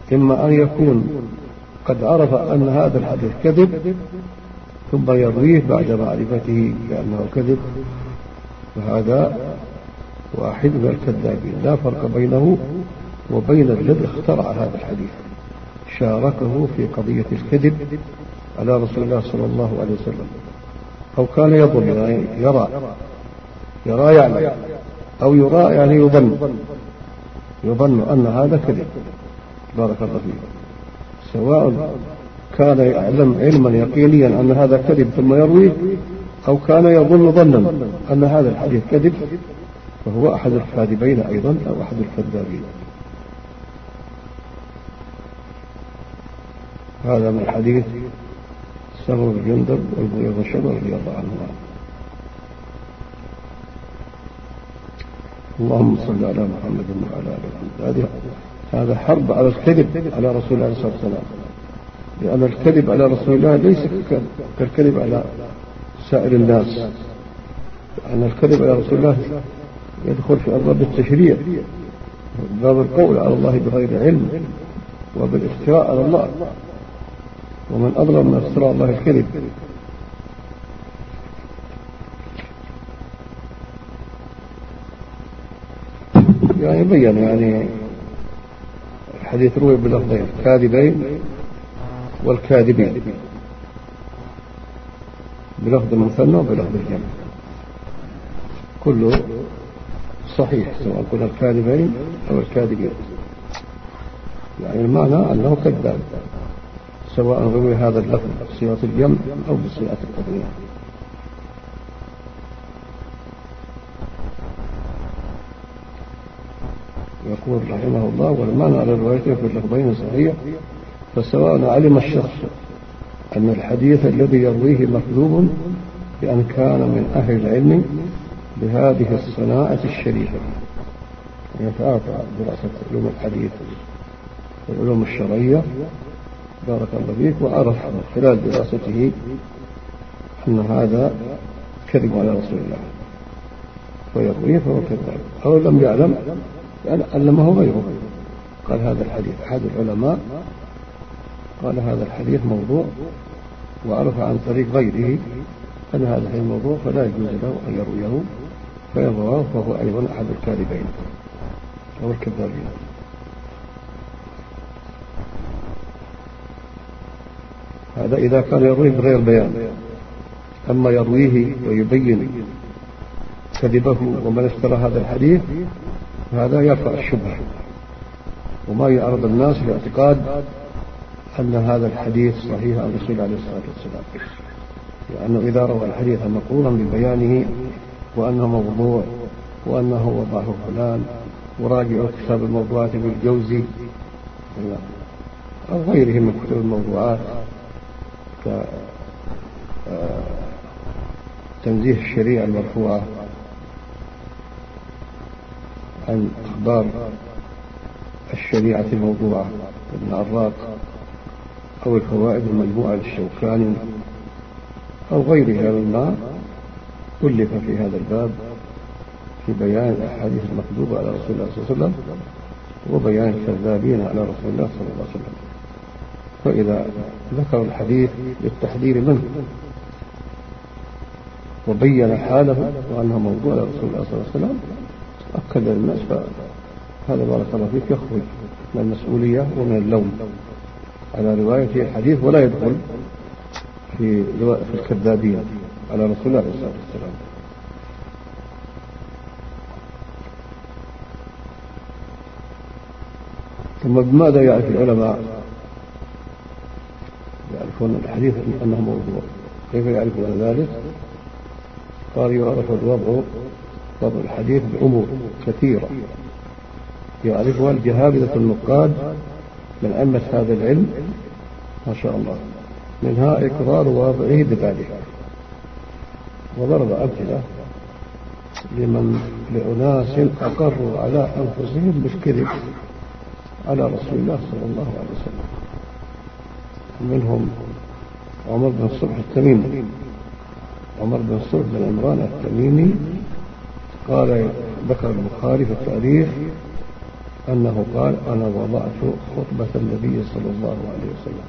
إما أن يكون قد عرف أن هذا الحديث كذب ثم يرويه بعد معرفته بأنه كذب، فهذا واحد من الكذابين، لا فرق بينه وبين الذي اخترع هذا الحديث، شاركه في قضية الكذب على رسول الله صلى الله عليه وسلم، أو كان يظن يعني يرى يعلم، أو يرى يعني يظن أن هذا كذب. بارك الله فيه. سواء كان يعلم علما يقينيا أن هذا كذب ثم يرويه، أو كان يظن ظنا أن هذا الحديث كذب، فهو أحد الكاذبين أيضا أو أحد الكذابين. هذا من حديث سمر بن جندب والمغيرة بن شعبة رضي الله عنهما. اللهم صل على محمد وعلى آله وصحبه. هذا حرب على الكذب على رسول الله صلى الله عليه وسلم، لأن الكذب على رسول الله ليس كالكذب على سائر الناس، لأن الكذب على رسول الله يدخل في أبواب التشريع، باب القول على الله بغير علم، وبالافتراء على الله، ومن أظلم من افتراء الله الكذب. يعني بيّن يعني الحديث روي بلفظين، الكاذبين والكاذبين، بلفظ المثنى وبلفظ الجمع، كله صحيح سواء كنا الكاذبين أو الكاذبين، يعني المعنى أنه كذاب، سواء روي هذا اللفظ بصيغة الجمع أو بصيغة التثنية. يقول رحمه الله: والمعنى على روايته في اللفظين صحيح، فسواء علم الشخص أن الحديث الذي يرويه مكذوب بأن كان من أهل العلم بهذه الصناعة الشريفة، يتعاطى دراسة علوم الحديث والعلوم الشرعية، بارك الله فيك، وعرف من خلال دراسته أن هذا كذب على رسول الله فيرويه فهو كذاب، أو لم يعلم علمه غيره، قال هذا الحديث، أحد العلماء قال هذا الحديث موضوع، وعرف عن طريق غيره أن هذا الحديث موضوع، فلا يجوز له أن يرويه، فيرواه فهو أيضا أحد الكاذبين أو الكذابين. هذا إذا كان يرويه بغير بيان. أما يرويه ويبين كذبه ومن اشترى هذا الحديث، هذا يرفع الشبهة وما يعرض الناس لاعتقاد أن هذا الحديث صحيح عن رسول عليه الصلاة والسلام، لأنه إذا روى الحديث مقرونا ببيانه وأنه موضوع وأنه وضعه فلان، وراجعوا كتاب الموضوعات بالجوزي أو غيره من كتب الموضوعات كتنزيه الشريعة المرفوعة عن أخبار الشريعة الموضوعة ابن عراق، أو الفوائد المجموعة للشوكاني، أو غيرها مما ألف في هذا الباب في بيان الأحاديث المكذوبة على رسول الله صلى الله عليه وسلم وبيان الكذابين على رسول الله صلى الله عليه وسلم. فإذا ذكر الحديث للتحذير منه وبين حاله وأنه موضوع على رسول الله صلى الله عليه وسلم، أكد الناس، فهذا بارك الله فيك يخرج من المسؤولية ومن اللوم على رواية الحديث، ولا يدخل في الكذابين على رسول الله صلى الله عليه وسلم. ثم بماذا يعرف العلماء يعرفون الحديث أنه موضوع؟ كيف يعرفون ذلك؟ قال: يعرف وضع الحديث بأمور كثيرة يعرفها الجهابذة النقاد من أئمة هذا العلم ما شاء الله، منها إقرار واضعه بذلك، وضرب أمثلة لأناس أقروا على أنفسهم بالكذب على رسول الله صلى الله عليه وسلم، منهم عمر بن الصبح التميمي. عمر بن الصبح بن عمران التميمي قال، ذكر البخاري في التاريخ أنه قال: أنا وضعت خطبة النبي صلى الله عليه وسلم.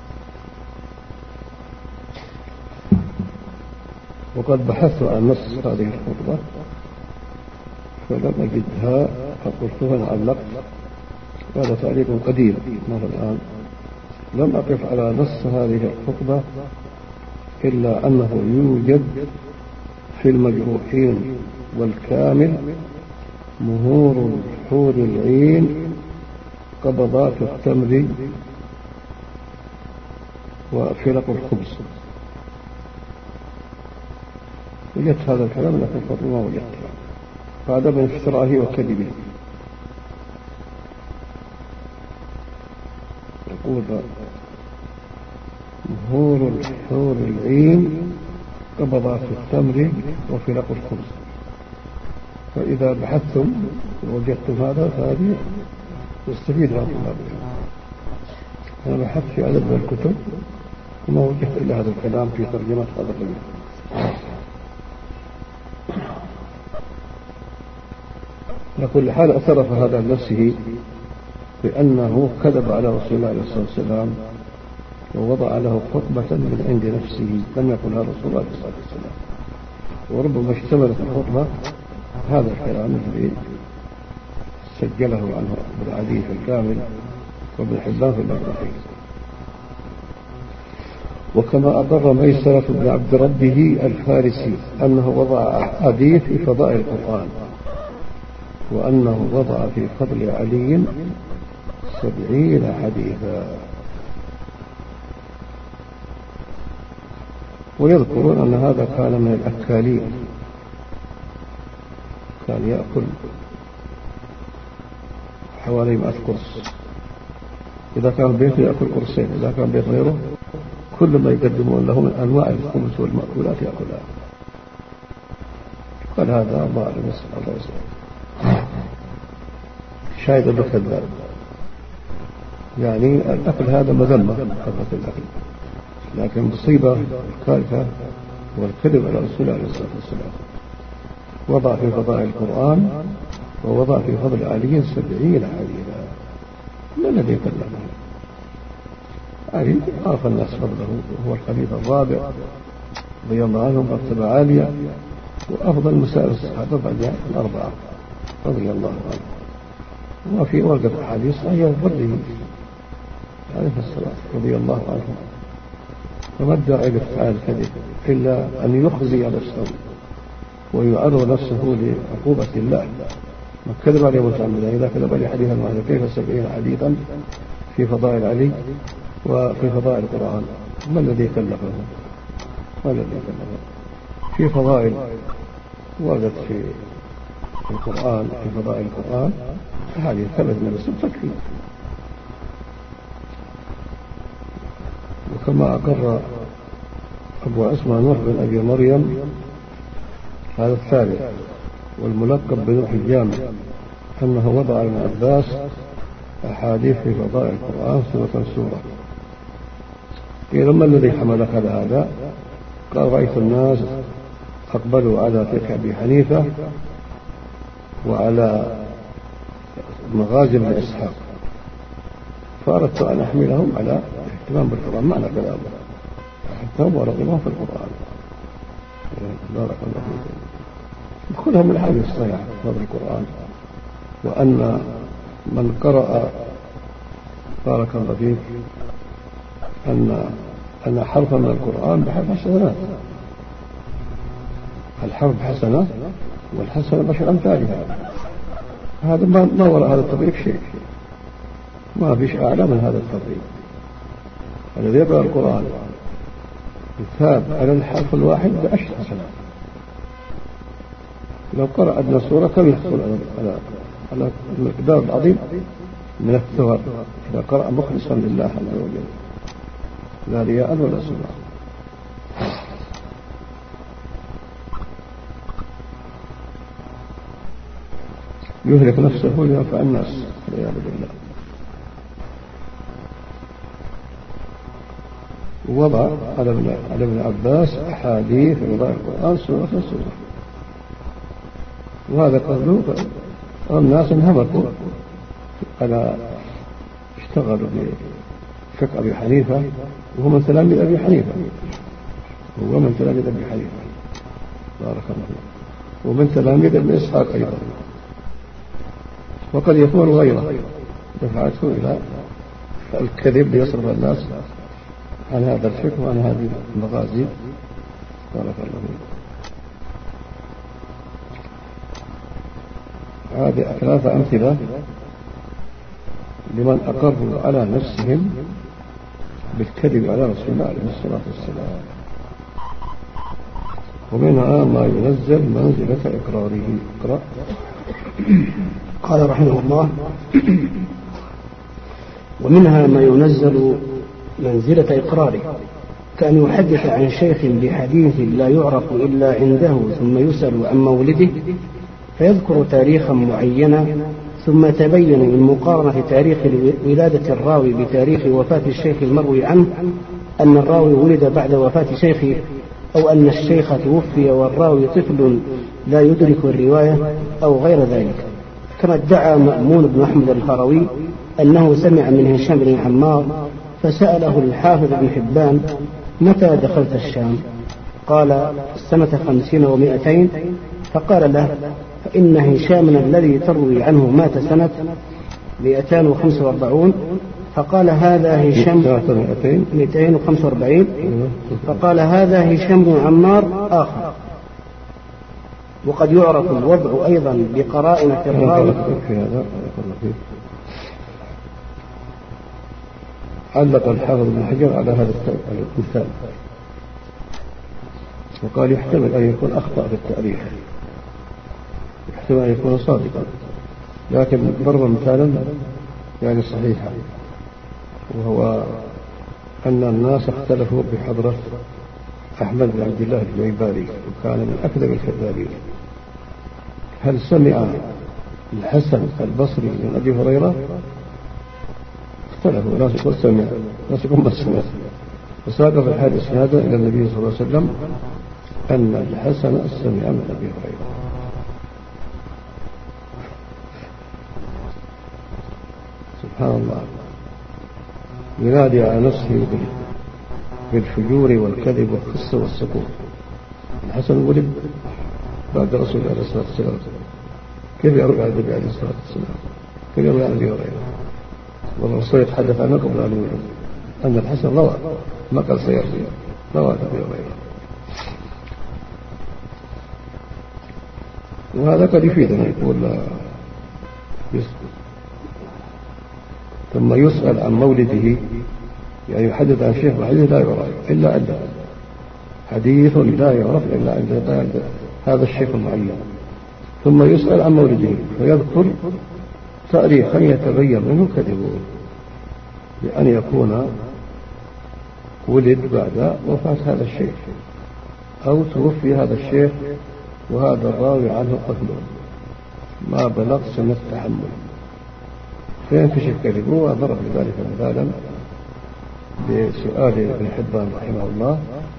وقد بحثت عن نص هذه الخطبة فلم أجدها، فقلت علقت، هذا تعليق قديم مر الآن، لم أقف على نص هذه الخطبة إلا أنه يوجد في المجروحين والكامل مهور حور العين قبضات التمر وفرق الخبز. وجدت هذا الكلام لكن الخطبة ما وجدتها، هذا من افترائه وكذبه. يقول: مهور حور العين قبضات التمر وفرق الخبز. فإذا بحثتم ووجدتم هذا فهذه يستفيد هذا الطلاب. أنا بحثت في عدد من الكتب وما وجدت إلا هذا الكلام في ترجمة هذا الرجل. على كل حال اعترف هذا لنفسه بأنه كذب على رسول الله عليه الصلاة والسلام ووضع له خطبة من عند نفسه لم يقلها رسول الله صلى الله عليه وسلم. وربما اشتملت الخطبة هذا الكلام الذي سجله عنه ابن عدي في الكامل وابن حبان في المجروحين. وكما أقر ميسرة بن عبد ربه الفارسي أنه وضع أحاديث في فضائل القرآن، وأنه وضع في فضل علي 70 حديثا. ويذكرون أن هذا كان من الأكالين، كان يأكل حوالي 100 قرص، إذا كان بيته يأكل قرصين، إذا كان بيت غيره كل ما يقدمون له من أنواع الخبز والمأكولات يأكلها. قال هذا ظالم يسأل الله يسأل شاهد بكذاب، يعني الأكل هذا مذمة قبل الأكل، لكن مصيبة كارثة والكذب على رسول الله عليه الصلاة والسلام. وضع في فضائل القرآن ووضع في فضل علي 70 حديثا. ما الذي كلمه؟ علي عرف الناس فضله، وهو الخليفة الرابع رضي الله عنه، مرتبة عالية وأفضل مسائل الصحابة بعد الأربعة رضي الله عنه. وفي ورقة أحاديث صحيحة فضله عليه الصلاة رضي الله عنه. فما الداعي لافعال الكذب إلا أن يخزي نفسه ويعرض نفسه لعقوبة الله. ما كذب عليه متعمدا، إذا كذب عليه حديثا واحدا كيف 70 حديثا في فضائل علي وفي فضائل القرآن؟ ما الذي كلفه؟ ما الذي كلفه؟ في فضائل وردت في القرآن، في فضائل القرآن هذه ثبت من الرسول تكفي. وكما أقر أبو عثمان نوح بن أبي مريم هذا الثالث والملقب بنوح الجامع أنه وضع ابن عباس أحاديث في فضائل القرآن سورة سورة. قيل: ما الذي حملك على هذا؟ قال: رأيت الناس أقبلوا على فقه أبي حنيفة وعلى مغازي بن إسحاق، فأردت أن أحملهم على اهتمام بالقرآن. معنى كلامه اهتمام ورغبهم في القرآن. بارك الله فيكم. كلها من الحديث الصحيحة في القرآن، وأن من قرأ بارك الله فيك أن حرفا من القرآن بحرف حسنات. الحرف حسنة والحسنة بشر أمثالها. هذا ما وراء هذا التطبيق شيء، ما فيش أعلى من هذا التطبيق. الذي يقرأ القرآن يثاب على الحرف الواحد ب10 حسنات. لو قرأ أدنى سورة كم يحصل على المقدار العظيم من الثواب إذا قرأ مخلصا لله عز وجل لا رياء ولا سمعة. يهلك نفسه وينفع الناس والعياذ بالله. وضع على ابن عباس أحاديث فضائل القرآن سورة سورة، وهذا قوله الناس انهمكوا أنا اشتغلوا بفقه أبي حنيفة، وهو من تلاميذ أبي حنيفة، هو من تلاميذ أبي حنيفة بارك الله فيه، ومن تلاميذ ابن إسحاق أيضا، وقد يكون غيره دفعته إلى الكذب ليصرف الناس عن هذا الفقه وعن هذه المغازي بارك الله فيه. هذه 3 أمثلة لمن أقروا على نفسهم بالكذب على رسول الله عليه الصلاة والسلام. ومنها ما ينزل منزلة إقراره. اقرأ. قال رحمه الله: ومنها ما ينزل منزلة إقراره، كأن يحدث عن شيخ بحديث لا يعرف إلا عنده، ثم يسأل عن مولده فيذكر تاريخا معينا، ثم تبين من مقارنة تاريخ ولادة الراوي بتاريخ وفاة الشيخ المروي عنه أن الراوي ولد بعد وفاة شيخه، أو أن الشيخ توفي والراوي طفل لا يدرك الرواية، أو غير ذلك. كما ادعى مأمون بن أحمد الهروي أنه سمع من هشام بن عمار فسأله الحافظ بن حبان: متى دخلت الشام؟ قال: سنة 50 و200. فقال له: فإن هشام الذي تروي عنه مات سنة 245. فقال: هذا هشام 245. فقال: هذا هشام بن عمار آخر. وقد يعرف الوضع أيضا بقرائن في الراوي. علق الحافظ بن حجر على هذا المثال وقال: يحتمل أن يكون أخطأ في التاريخ، يحتمل أن يكون صادقا، لكن ضرب مثالا يعني صحيحا، وهو أن الناس اختلفوا بحضرة أحمد بن عبد الله الجويباري، وكان من أكذب الكذابين. هل سمع الحسن البصري من أبي هريرة؟ اختلفوا، ناس يقول سمع، ناس يقول ما سمع. وساق في الحديث هذا إلى النبي صلى الله عليه وسلم أن الحسن سمع من أبي هريرة. سبحان الله، ينادي على نفسه بالفجور والكذب والخس والسكون. الحسن ولد بعد رسول الله عليه الصلاة والسلام، كيف يروي عن النبي عليه الصلاة والسلام؟ كيف يروي عن أبي هريرة؟ والرسول يتحدث عنه قبل أن يولد أن الحسن روى، ما قال سيروي، روى عن أبي هريرة. وهذا قد يفيدنا، يقول ثم يسأل عن مولده، يعني يحدث عن شيخ وحديث لا يعرف إلا عنده، حديث لا يعرف إلا عند هذا الشيخ المعين، ثم يسأل عن مولده ويذكر تاريخا يتبين منه كذبه، بأن يكون ولد بعد وفاة هذا الشيخ، أو توفي هذا الشيخ وهذا الراوي عنه طفل ما بلغ سنة التحمل، فينكشف كذبه. وضرب لذلك مثالا بسؤال ابن حبان رحمه الله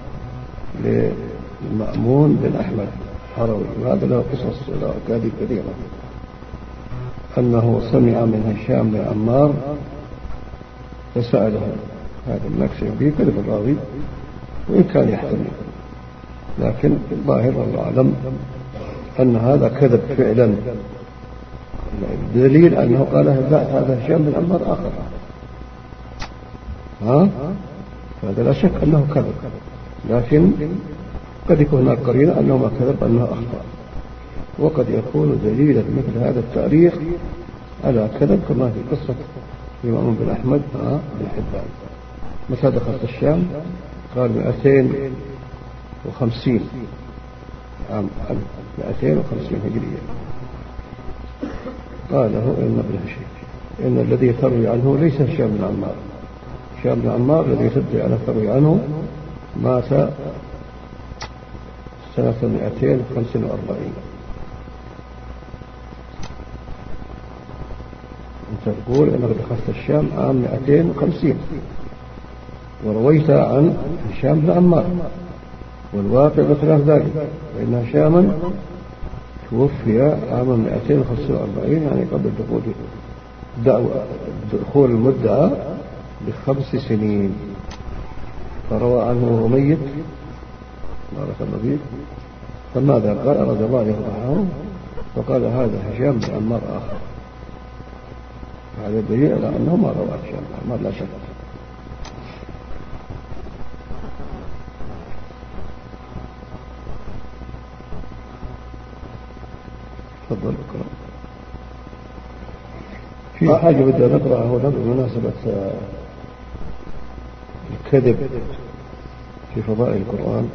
للمأمون بن أحمد الهروي، وهذا له قصص له أكاذيب كثيرة، أنه سمع من هشام بن عمار فسأله، هذا المكسب به كذب الراوي وإن كان يحتمل، لكن الظاهر والله أعلم أن هذا كذب فعلا، بدليل أنه قال هذا هشام بن عمار آخر، فهذا لا شك أنه كذب، لكن قد يكون هناك قرينة أنه ما كذب، أنه أخطأ، وقد يكون دليلا مثل هذا التاريخ على كذب، كما في قصة الإمام بن أحمد بن حبان. متى دخلت الشام؟ قال 250 عام 250 هجرية. قال له إن ابن هشام، إن الذي تروي عنه ليس هشام بن عمار، هشام بن عمار الذي تدعي على تروي عنه مات سنة 245. أنت تقول إنك دخلت الشام عام 250 ورويت عن هشام بن عمار، والواقع بخلاف ذلك، فإن هشاما توفي عام 245 يعني قبل دخول دخول المدعى ب5 سنين، فروى عنه وهو ميت بارك الله فيك، فماذا قال؟ أراد الله أن يفضحه فقال هذا هشام بأمر آخر. هذا دليل على أنه ما روى هشام بأمر لا شك. تفضل اقرأ. في حاجة بدي نقرأها هنا بمناسبة الكذب في فضائل القرآن.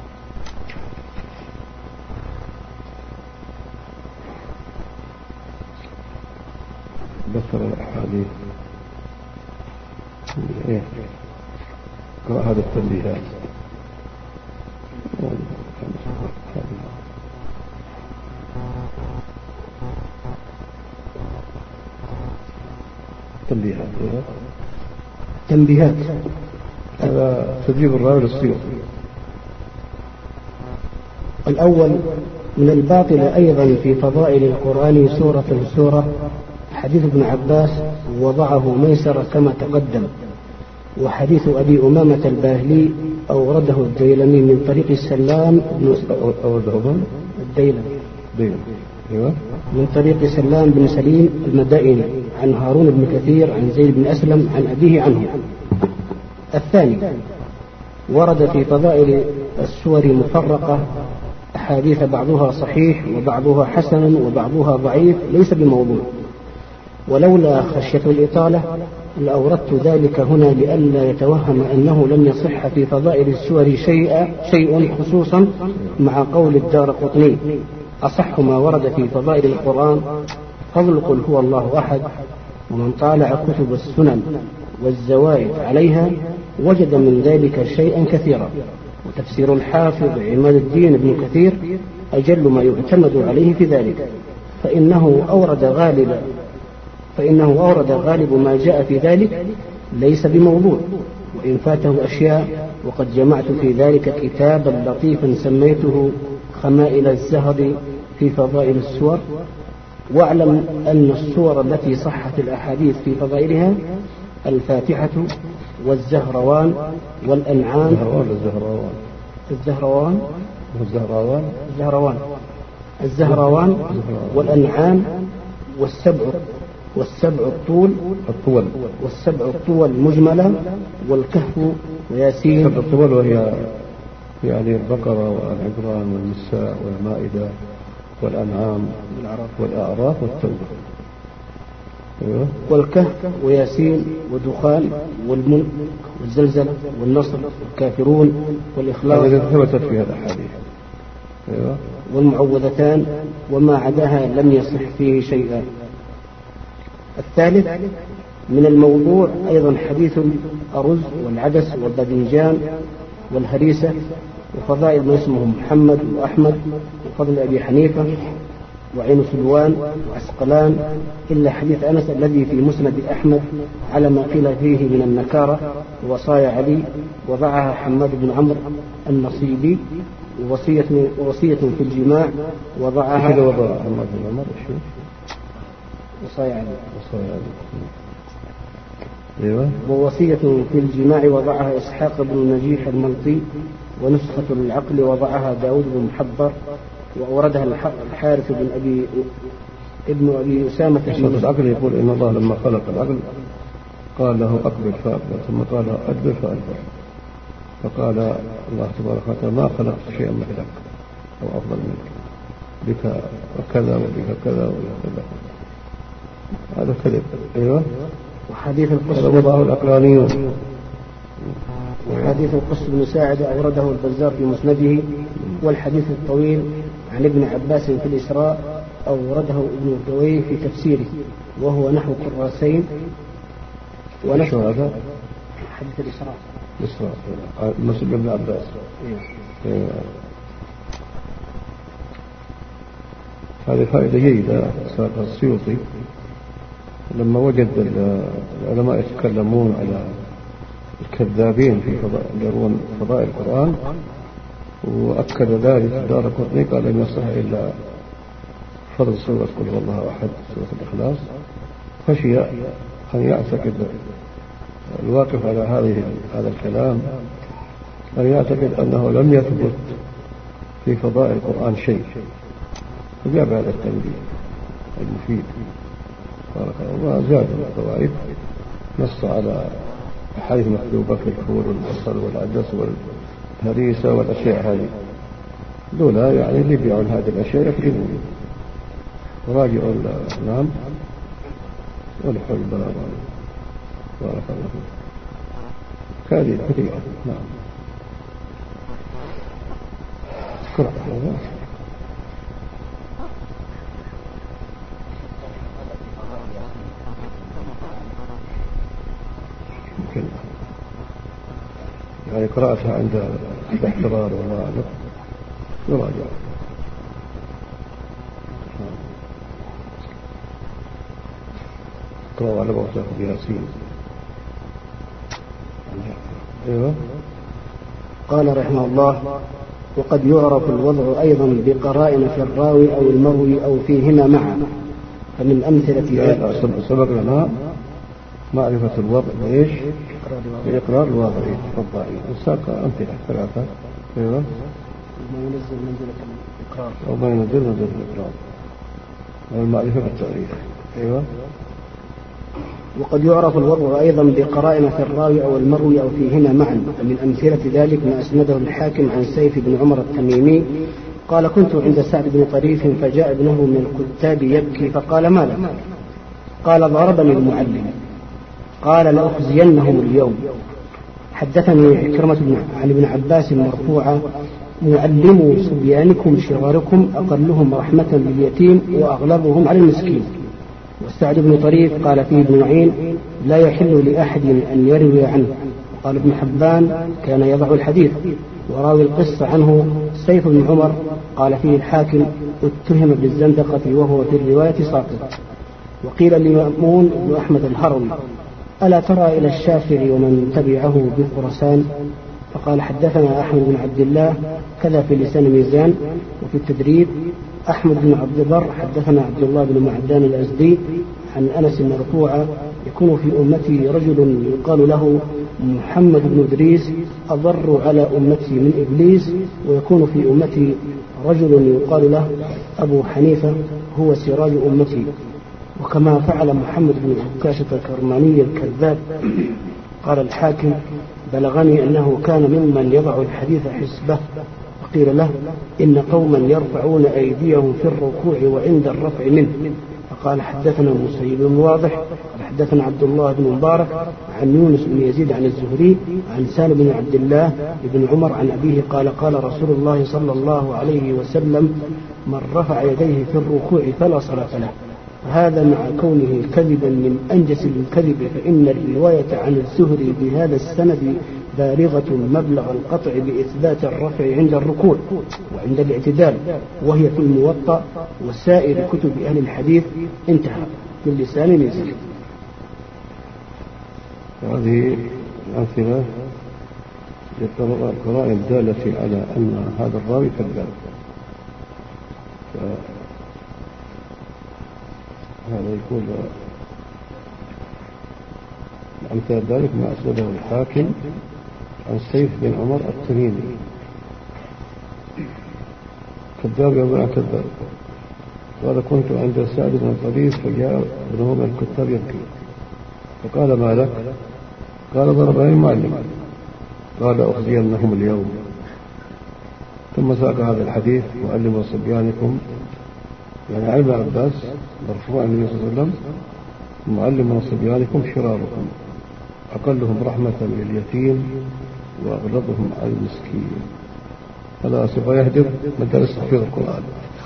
ذكر الأحاديث قرأ هذا التنبيهات. تنبيهات هذا تدريب الراوي للسيوط. الأول: من الباطل أيضا في فضائل القرآن سورة حديث ابن عباس وضعه ميسر كما تقدم، وحديث أبي أمامة الباهلي أورده الديلمي من طريق السلام من طريق سلام بن سليم المدائني عن هارون بن كثير عن زيد بن أسلم عن أبيه عنه. الثاني: ورد في فضائل السور مفرقة أحاديث بعضها صحيح وبعضها حسن وبعضها ضعيف ليس بموضوع، ولولا خشية الإطالة لأوردت ذلك هنا لئلا يتوهم أنه لم يصح في فضائل السور شيء خصوصا مع قول الدارقطني: أصح ما ورد في فضائل القرآن فضل قل هو الله أحد، ومن طالع كتب السنن والزوائد عليها وجد من ذلك شيئا كثيرا. وتفسير الحافظ عماد الدين بن كثير أجل ما يعتمد عليه في ذلك، فإنه أورد غالب ما جاء في ذلك ليس بموضوع، وإن فاته أشياء. وقد جمعت في ذلك كتابا لطيفا سميته خمائل الزهد في فضائل السور. واعلم أن السور التي صحت الأحاديث في فضائلها الفاتحة والزهروان والأنعام الزهروان والأنعام والسبع الطول مجملة والكهف وياسين. السبع الطول وهي يعني البقرة والعمران والنساء والمائدة والأنعام والأعراف والتوبة. والكهف وياسين ودخان والملك والزلزلة والنصر والكافرون والإخلاص الذي ثبتت فيها الأحاديث. والمعوذتان، وما عداها لم يصح فيه شيئا. الثالث: من الموضوع أيضا حديث الرز والعدس والباذنجان والهريسة وفضائل من اسمه محمد وأحمد وفضل أبي حنيفة وعين سلوان وعسقلان، إلا حديث أنس الذي في مسند أحمد على ما قيل فيه من النكارة ووصايا علي، وضعها حماد بن عمرو النصيبي. ووصية في الجماع وضعها حماد بن عمرو وصايا علي. ووصية في الجماع وضعها إسحاق بن نجيح الملطي. ونسخة العقل وضعها داود بن محبر، وأوردها الحارث ابن أبي أسامة. نسخة العقل يقول إن الله لما خلق العقل قال له أقبل فأقبل، ثم قال له أدبر فأدبر، فقال الله تبارك وتعالى ما خلقت شيئا مثلك أو أفضل منك، بك وكذا وبك كذا وكذا. هذا كذب. أيوة. وحديث القصة وضعه العقلانيون. وحديث القص بن ساعد أورده البزار في مسنده. والحديث الطويل عن ابن عباس في الإسراء أورده ابن الجوي في تفسيره، وهو نحو كراسين. ونحو هذا حديث الإسراء مسلم ابن عباس. هذه فائدة جيدة. السيوطي لما وجد العلماء يتكلمون على الكذابين في يروون فضائل القرآن، وأكد ذلك دارقطني قال لم يصح إلا فضل سورة قل هو الله أحد، سورة الإخلاص، خشي أن يعتقد الواقف على هذا الكلام أن يعتقد أنه لم يثبت في فضائل القرآن شيء، فجاب هذا التنبيه المفيد بارك الله. وزاد الفوائد نص على أحاديث مكتوبة في الفول والبصل والعدس والهريسة والأشياء هذه، دولا يعني اللي يبيعون هذه الأشياء يكذبون. وراجعوا الأنعام والحل بارك الله فيك هذه كثيرة. نعم. ممكن يعني قراءتها عند الاحترار والمعانق يراجع. اقرأوا على موتاكم بياسين. ايوه. قال رحمه الله: وقد يعرف الوضع أيضا بقرائن في الراوي أو المروي أو فيهما معا. فمن أمثلة ذلك سبق لنا معرفة الوضع إيش؟ بإقرار الواضع الضعيف. الساق أمثلة ثلاثة. أيوة. ما ينزل منزلة الإقرار أو ما ينزل منزلة الإقرار والمعرفة بالتاريخ. أيوة. وقد يعرف الوضع أيضا بقرائن في الراوي أو المروي أو فيهما معا. من أمثلة ذلك ما أسنده الحاكم عن سيف بن عمر التميمي قال: كنت عند سعد بن طريف فجاء ابنه من الكتاب يبكي فقال: ما لك؟ قال: ضربني المعلم. قال: لأخزينهم اليوم. حدثني عكرمة عن ابن عباس مرفوعا: معلموا صبيانكم شراركم أقلهم رحمة باليتيم وأغلبهم على المسكين. وسعد بن طريف قال فيه ابن معين: لا يحل لأحد أن يروي عنه. قال ابن حبان: كان يضع الحديث. وراوي القصة عنه سيف بن عمر قال فيه الحاكم: اتهم بالزندقة وهو في الرواية ساقط. وقيل لمأمون بن أحمد الهروي: ألا ترى إلى الشافعي ومن تبعه بخراسان؟ فقال: حدثنا أحمد بن عبد الله كذا في لسان ميزان. وفي التدريب أحمد بن عبد البر حدثنا عبد الله بن معدان الأزدي عن أنس مرفوعا: يكون في أمتي رجل يقال له محمد بن إدريس أضر على أمتي من إبليس، ويكون في أمتي رجل يقال له أبو حنيفة هو سراج أمتي. وكما فعل محمد بن عكاشة الكرماني الكذاب. قال الحاكم: بلغني أنه كان ممن يضع الحديث حسبه. وقيل له: إن قوما يرفعون أيديهم في الركوع وعند الرفع منه. فقال: حدثنا مسيب بن واضح حدثنا عبد الله بن مبارك عن يونس بن يزيد عن الزهري عن سالم بن عبد الله بن عمر عن أبيه قال: قال رسول الله صلى الله عليه وسلم: من رفع يديه في الركوع فلا صلاة له. هذا مع كونه كذبا من أنجس الكذب، فإن الرواية عن الزهري بهذا السند بالغة مبلغ القطع بإثبات الرفع عند الركوع وعند الاعتدال، وهي في الموطأ وسائر كتب أهل الحديث. انتهى من لسان يزيد. هذه الأمثلة القرائن الدالة على أن هذا الراوي كذاب. هذا يكون أمثال ذلك ما أسنده الحاكم عن سيف بن عمر التميمي: كذاب يوم كذاب. قال: كنت عند سعد بن طريف فجاء ابنه من الكتاب يبكي فقال: ما لك؟ قال: ضربني المعلم. قال: أخزينهم اليوم. ثم ساق هذا الحديث: معلموا صبيانكم، يعني علم عباس مرفوع النبي صلى الله عليه وسلم: معلموا صبيانكم شراركم أقلهم رحمة باليتيم وأغلظهم على المسكين. هذا سوف يهدر مدارس تحفيظ القرآن.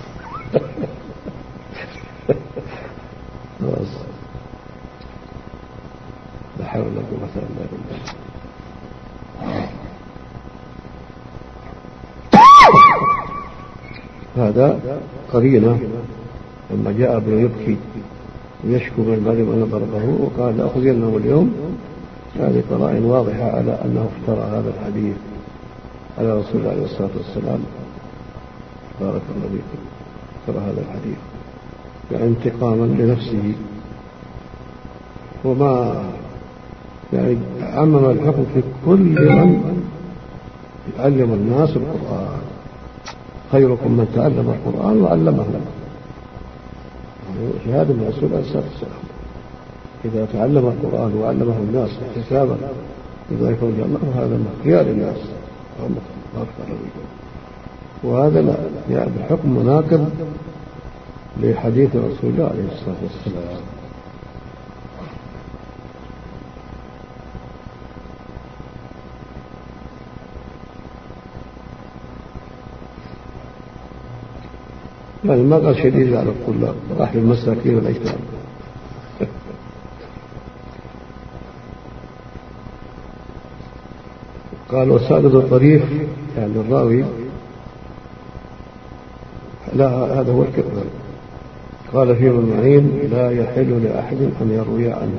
لا حول ولا قوة إلا بالله. هذا قرينة لما جاء ابنه يبكي ويشكو من المعلم أن ضربه وقال: لأخذينه اليوم. هذه قرائن واضحة على أنه افترى هذا الحديث على رسول الله عليه الصلاة والسلام. بارك الله فيكم. افترى هذا الحديث يعني انتقاما لنفسه وما يعني عمم الحكم في كل من يعلم الناس القرآن. خيركم من تعلم القرآن وعلمه. في هذا من رسول الله صلى الله عليه وسلم إذا تعلم القرآن وعلمه الناس حسابا لذلك وجه الله هذا من خيار الناس. وهذا لا يعني بحكم مناقض لحديث رسول الله عليه الصلاة والسلام. يعني ما قال شديد على الطلاب راح للمساكين والأيتام. قال وسادد الطريف يعني الراوي لا هذا هو الكذب. قال فيه المعين لا يحل لأحد أن يروي عنه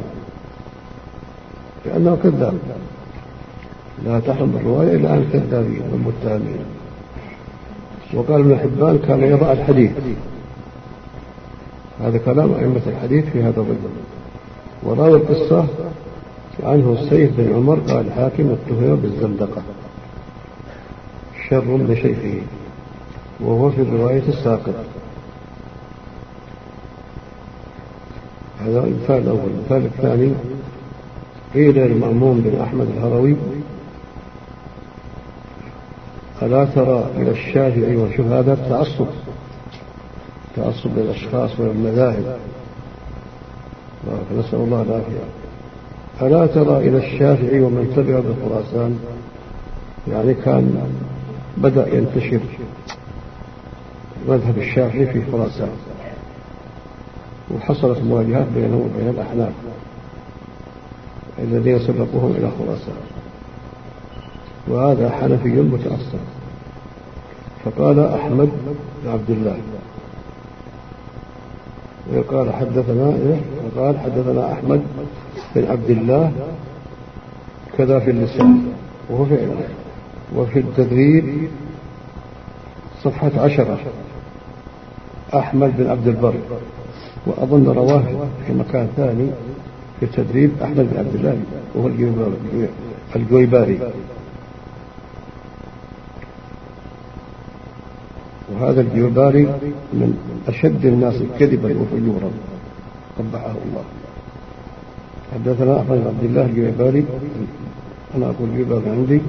لأنه كذاب، لا تحرم الرواية إلا عن الكذابين والمتهمين. وقال ابن حبان كان يضع الحديث. هذا كلام أئمة الحديث في هذا الرجل. وراوي القصة عنه السيف بن عمر قال الحاكم اتهم بالزندقة شر من شيخه وهو في الرواية الساقط. هذا المثال الأول. المثال الثاني قيل للمأمون بن أحمد الهروي ألا ترى إلى الشافعي وشوف هذا تعصب للأشخاص والمذاهب نسأل الله العافية. ألا ترى إلى الشافعي ومن تبع بخراسان يعني كان بدأ ينتشر مذهب الشافعي في خراسان وحصلت مواجهات بينه وبين الأحناف الذين سبقوهم إلى خراسان وهذا حنفي متأثر. فقال أحمد بن عبد الله وقال حدثنا أحمد بن عبد الله كذا في اللسان وهو فعلا. وفي التدريب صفحة 10 أحمد بن عبد البر وأظن رواه في مكان ثاني في التدريب أحمد بن عبد الله وهو الجويباري. وهذا الجويباري من أشد الناس كذبا وفجورا قبحه الله. حدثنا أحمد بن عبد الله الجويباري أنا أقول الجويباري عندي.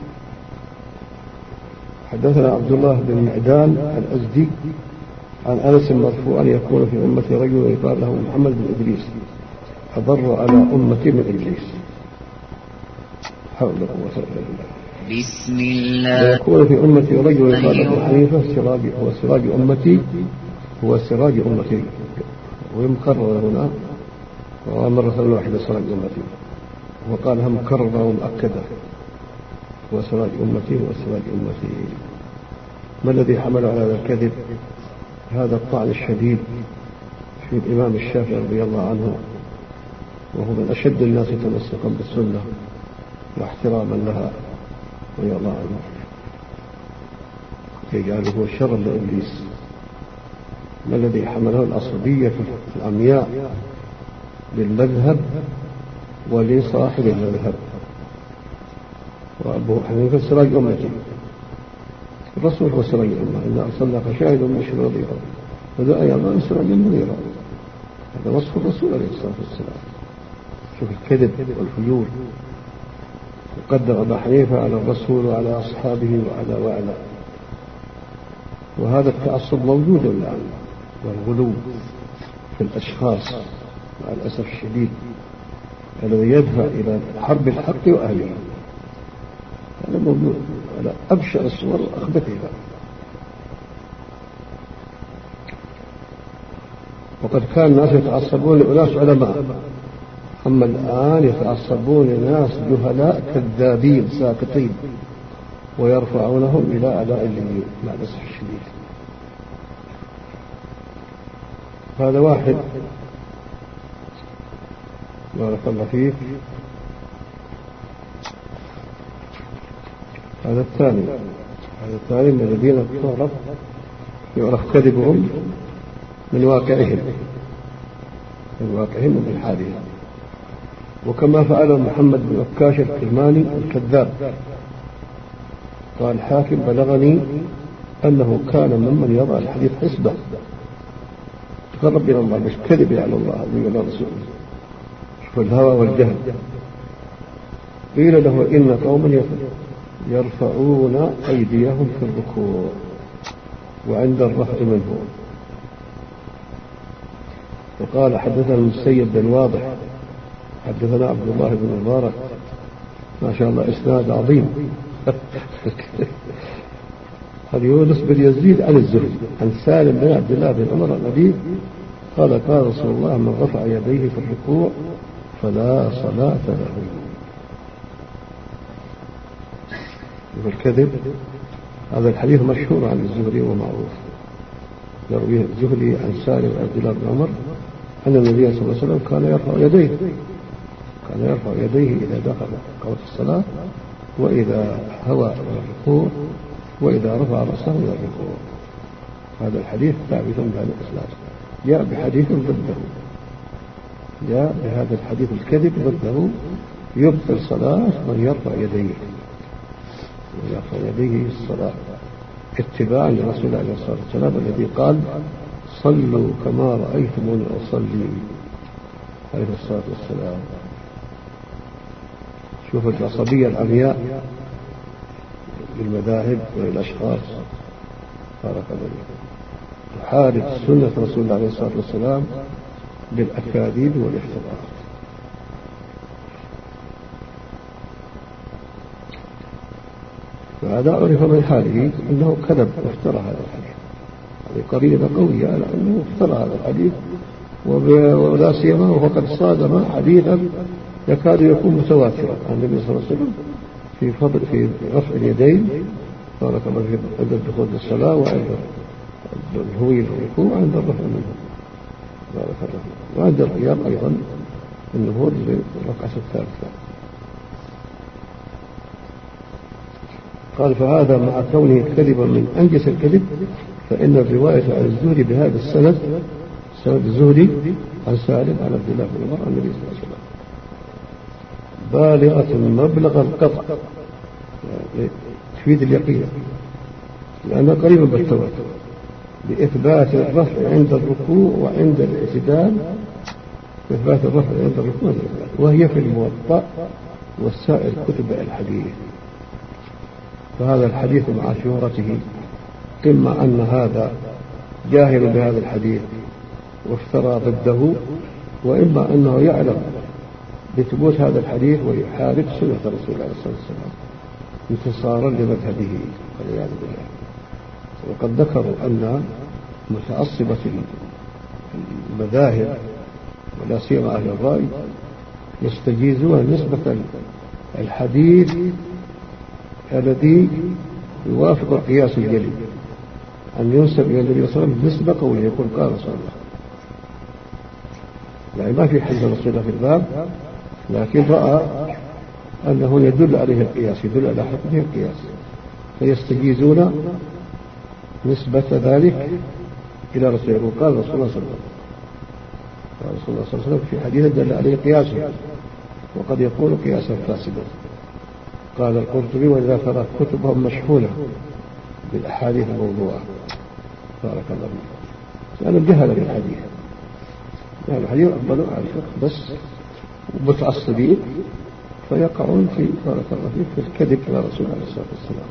حدثنا عبد الله بن معدان الأزدي عن أنس مرفوعا يكون في أمتي رجل يقال له محمد بن إدريس أضر على أمتي من إبليس. حول ولا قوة إلا بالله. بسم الله. ويكون في أمتي رجل يقال أبو حنيفة هو سراج أمتي ويمكرر هنا ومرة واحدة سراج أمتي وقالها مكررة ومؤكدة هو سراج أمتي. ما الذي حمل على هذا الكذب؟ هذا الطعن الشديد في الإمام الشافعي رضي الله عنه وهو من أشد الناس تمسكا بالسنة واحتراما لها رضي الله عنه يجعله شرا لإبليس. ما الذي حمله؟ العصبية العمياء للمذهب ولصاحب المذهب. وأبو حنيفة سراج أمتي الرسول هو سراج الأمة إن أرسلناك شاهدا ومبشرا ونذيرا وداعيا إلى الله سراجا منيرا. هذا وصف الرسول عليه الصلاة والسلام. شوف الكذب والفجور. وقدر أبا حنيفة على الرسول وعلى أصحابه وعلى وهذا التعصب موجود الآن والغلو في الأشخاص مع الأسف الشديد الذي يدفع إلى حرب الحق وأهله. هذا موجود على أبشع الصور وأخبثها. وقد كان الناس يتعصبون لأناس علماء أما الآن يتعصبون لناس جهلاء كذابين ساكتين ويرفعونهم إلى أعلاء اليمين مع الأسف الشديد. هذا واحد بارك الله فيك. هذا الثاني من الذين يعرف كذبهم من واقعهم ومن حالهم. وكما فعل محمد بن عكاش الكرماني الكذاب. قال الحاكم بلغني أنه كان ممن يضع الحديث حسبة تقرب إلى الله، مش كذب على الله وعلى رسوله. شوف الهوى والجهل. قيل له إن قوما يرفعون أيديهم في الركوع وعند الرفع منه. وقال حدثنا المسيب بن واضح حدثنا عبد الله بن مبارك، ما شاء الله إسناد عظيم. قال يونس بن يزيد عن الزهري عن سالم بن عبد الله بن عمر النبي قال قال رسول الله من رفع يديه في الركوع فلا صلاة له. والكذب هذا الحديث مشهور عن الزهري ومعروف، يرويه الزهري عن سالم بن عبد الله بن عمر أن النبي صلى الله عليه وسلم كان يرفع يديه إذا دخل قوة الصلاة، وإذا هوى إلى الركوع، وإذا رفع رأسه إلى الركوع. هذا الحديث ثابت بهذا الإسناد. جاء بحديث ضده، جاء بهذا الحديث الكذب ضده يبطل صلاة من يرفع يديه الصلاة اتباعا لرسول الله عليه الصلاة والسلام الذي قال صلوا كما رأيتموني أصلي عليه الصلاة والسلام. شوف العصبية العمياء للمذاهب وللأشخاص، بارك الله فيك، تحارب سنة رسول الله عليه الصلاة والسلام بالأكاذيب والاحتراف. فهذا عرف من حاله أنه كذب وافترى هذا الحديث. هذه قرينة قوية على أنه افترى هذا الحديث، ولا سيما وقد صادم حديثا يكاد يكون متواترا عن النبي صلى الله عليه وسلم في رفع اليدين، بارك الله فيك، عند الدخول للصلاة وعند الهوي للركوع وعند الرفع منه، بارك الله فيك، وعند القيام أيضا النهوض للركعة الثالثة. قال فهذا مع كونه كذبا من أنجس الكذب، فإن الرواية عن الزهري بهذا السند سند الزهري عن سالم عن عبد الله بن عمر عن النبي صلى الله عليه وسلم بالغة مبلغ القطع، يعني تفيد اليقين لأنها قريبة بالتواتر، بإثبات الرفع عند الركوع وعند الاعتدال، إثبات الرفع عند الركوع والاعتدال، وهي في الموطأ وسائر كتب الحديث. فهذا الحديث مع شهرته إما أن هذا جاهل بهذا الحديث وافترى ضده، وإما أنه يعلم بثبوت هذا الحديث ويحارب سنة رسول الله صلى الله عليه وسلم انتصارا لمذهبه والعياذ بالله. وقد ذكروا أن متعصبة المذاهب ولا سيما أهل الرأي يستجيزون نسبة الحديث الذي يوافق القياس الجلي أن ينسب إلى النبي صلى الله عليه وسلم نسبة قوله يقول قال رسول الله، يعني ما في حديث رسول الله في الباب، لكن رأى أنه يدل عليه القياس، يدل على حكمه القياس، فيستجيزون نسبة ذلك إلى رسول الله. قال رسول الله صلى الله عليه وسلم، قال رسول الله صلى الله عليه وسلم في حديث دل عليه قياسه، وقد يكون قياسا فاسدا. قال القرطبي وإذا ترى كتبهم مشحونة بالأحاديث الموضوعة، بارك الله فيك، لأن الجهل بالحديث، يعني الحديث أقبلوا على الفقه بس متعصبين فيقعون في بارك الله فيك في الكذب على رسول الله عليه الصلاة والسلام.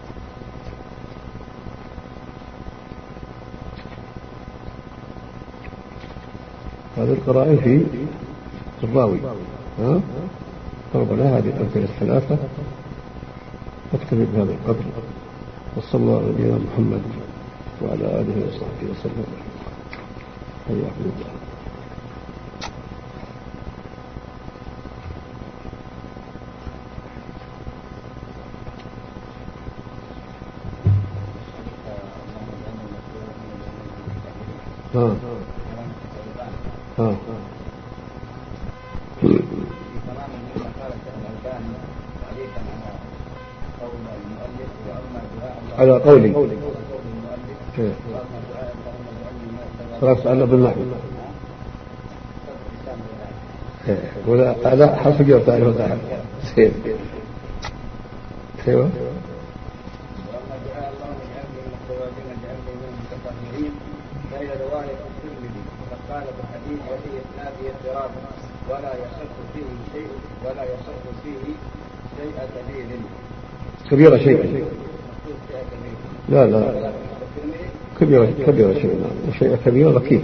هذه القرائن في الراوي، ضربنا هذه الأمثلة الثلاثة، نكتفي بهذا القدر، وصلى الله على نبينا محمد وعلى آله وصحبه وسلم. حياكم الله. على قولي صلاة على بالنحو ولا حرف جر تعرف تعرف سير. ايوه. فإلى رواية الترمذي وقد قال بالحديث وفي إسناده اضطراب ولا يشك فيه شيء دليل. كبيرة شيء. لا كبيرة شيء. شيء كبير ركيب.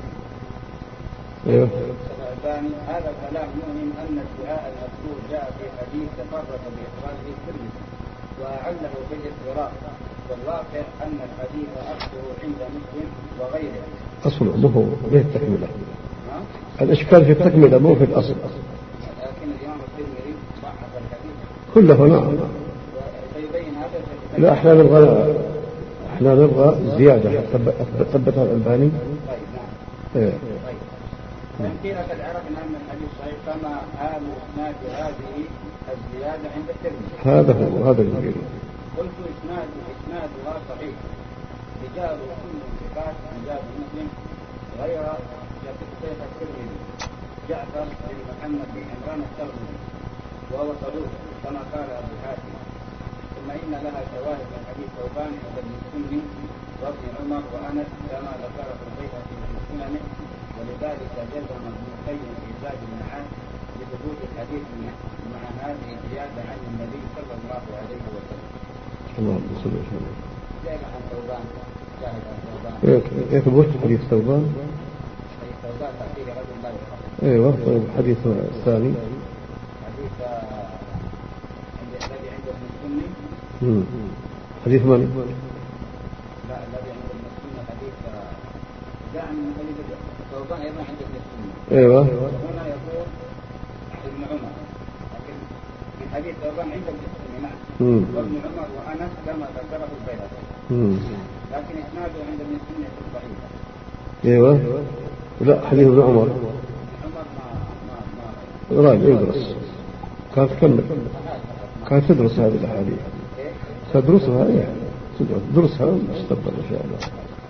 ايوه. هذا كلام مهم أن الدعاء المذكور جاء في حديث تفرد بإخراجه الترمذي وأعله بالاضطراب، والواقع أن الحديث أصله عند مسلم وغيره. أصله مو به التكملة. الإشكال في التكملة مو في الأصل. لكن الإمام الترمذي ضعف الحديث كله. نعم. فيبين هذا. لا احنا نبغى زيادة ثبتها الألباني. طيب نعم. إيه. فإن قيل قد عرفنا أن الحديث صحيح فما حال إسناد هذه الزيادة عند الترمذي؟ هذا الجميل. قلت إسنادها صحيح، رجال كل ثقات رجال مسلم غير شيخ الترمذي جعفر بن محمد بن عمران الترمذي وهو صدوق كما قال أبو حاتم. ثم إن لها شواهد من حديث ثوبان عند ابن السني وابن عمر وأنس كما ذكره البيهقي في سننه، ولذلك جزم ابن القيم في زاد المعاد بثبوت الحديث مع هذه الزيادة عن النبي صلى الله عليه وسلم. اللهم صل وسلم. جاء عن ثوبان، شاهد عن ثوبان. يثبت حديث ثوبان. حديث ثوبان تأثير رجل لا يخاف. ايوه. طيب الحديث الثاني. حديث الذي عند ابن السني. حديث من؟ لا الذي عند ابن السني حديث جاء من حديث ثوبان أيضا عند ابن السني. ايوه. هنا يقول ابن عمر، لكن في حديث ثوبان عند ابن السني نعم. وابن عمر وأنس كما ذكره البيهقي. لكن إسناده عند ابن السني ضعيف. ايوه. لا حديث ابن عمر. راجع يدرس. كانت تكمل. كانت تدرس هذه الأحاديث. تدرسها يعني تدرسها مستقبل إن شاء الله.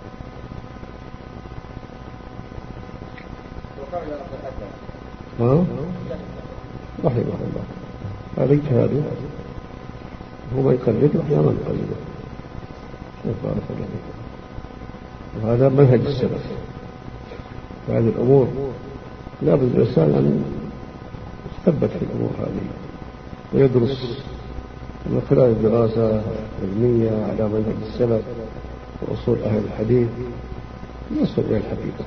رحمه الله. هذا اجتهاده. هو ما يقلد وأحيانا يقلده. بارك الله فيك. وهذا منهج السلف. هذه الأمور لا بد الإنسان أن يثبت في الأمور هذه ويدرس من خلال الدراسة العلمية على منهج السلف وأصول أهل الحديث يصل إلى الحقيقة.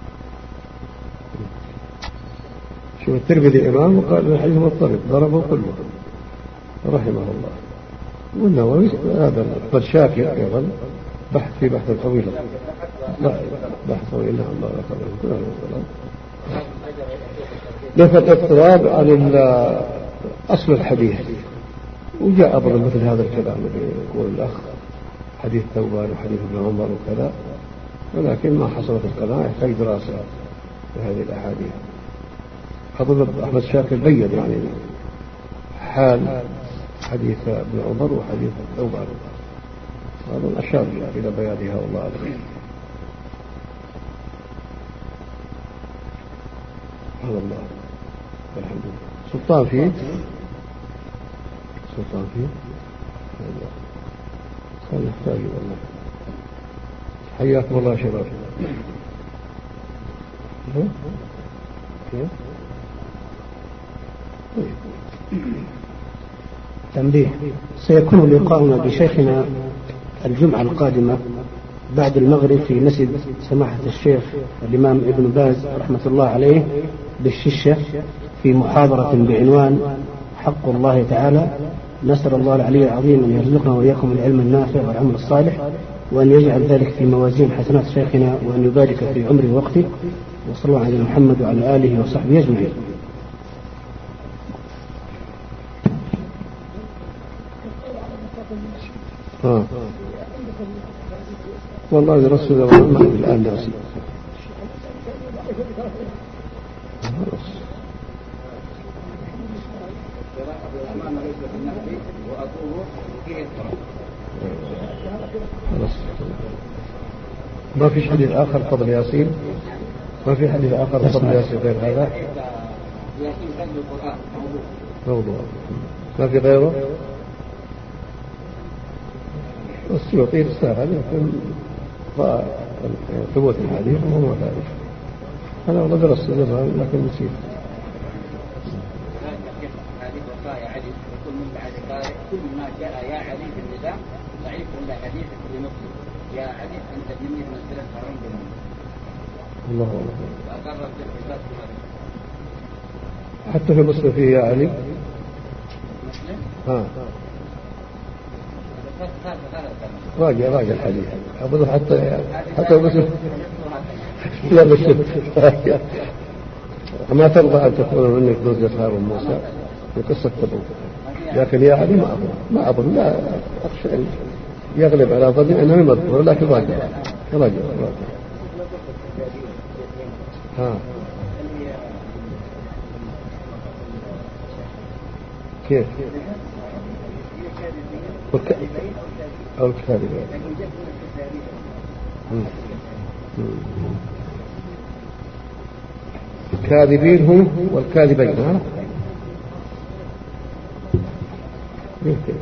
شوف الترمذي إمام وقال الحديث مضطرب ضربه كله رحمه الله. والنووي هذا قد شاكر أيضا بحث في بحث طويل. لا بحث طويل. نعم بارك الله فيك. نفى الاضطراب عن أصل الحديث. وجاء أيضا مثل هذا الكلام الذي يقول الأخ حديث ثوبان وحديث ابن عمر وكذا، ولكن ما حصلت القناعة يحتاج دراسة لهذه الأحاديث. أظن أحمد شاكر بين يعني حال حديث ابن عمر وحديث ثوبان، أظن أشار إلى بيانها والله أعلم. هذا الله والحمد لله. سلطان فيه كان يحتاج والله. حياكم الله شباب. تنبيه: سيكون لقاؤنا بشيخنا الجمعة القادمة بعد المغرب في مسجد سماحة الشيخ الإمام ابن باز رحمة الله عليه بالششة في محاضرة بعنوان حق الله تعالى. نسأل الله العلي العظيم أن يرزقنا وإياكم العلم النافع والعمل الصالح، وأن يجعل ذلك في موازين حسنات شيخنا، وأن يبارك في عمره ووقته. وصلى الله على محمد وعلى آله وصحبه أجمعين. والله الرسول ما الآن ناسي. ما في حديث آخر فضل ياسين؟ ما في حديث آخر فضل ياسين غير هذا؟ يأتي فضل القرآن موضوع ما في غيره. السيوطي الساعة لكن ثبوت الحديث وهو ذلك. أنا والله درست زمان لكن نسيت. حديث وصايا علي يقول من بعد قارئ كل ما جاء يا علي في النداء ضعيف إلا حديث في مسلم يا علي أنت مني منزلة هارون بن الله أكبر. وأقرر بالكتاب حتى في مسلم فيه يا علي. مسلم ها راجع الحديث أبدا حتى مسلم لا مسلم ما ترضى أن تكون منك نزلة هارون موسى في قصة تبوك، لكن يا علي ما أظن لا أخشى أن يغلب على ظني أنه مذكور، لكن راجع. ها كيف أو الكاذبين. الكاذبين هم والكاذبين. ها يمكن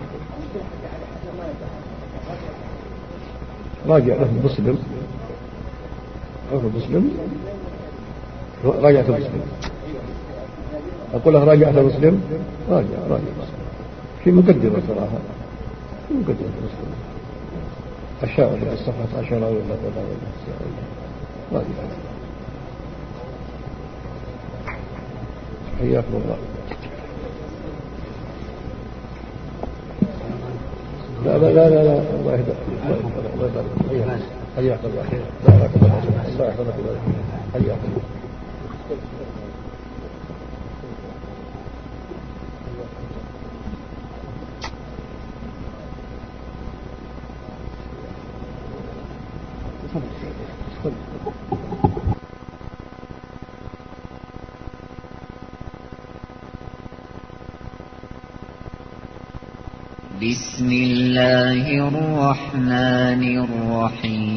راجع له مسلم راجعت مسلم. أقول له راجعت مسلم راجع مسلم في مقدمة صراحة في مقدمة مسلم أشار في الصفحة 10 ولا راجع. حياكم الله. لا الله يهديك. حياك الله. بارك الله فيك. حياك الله. بسم الله الرحمن الرحيم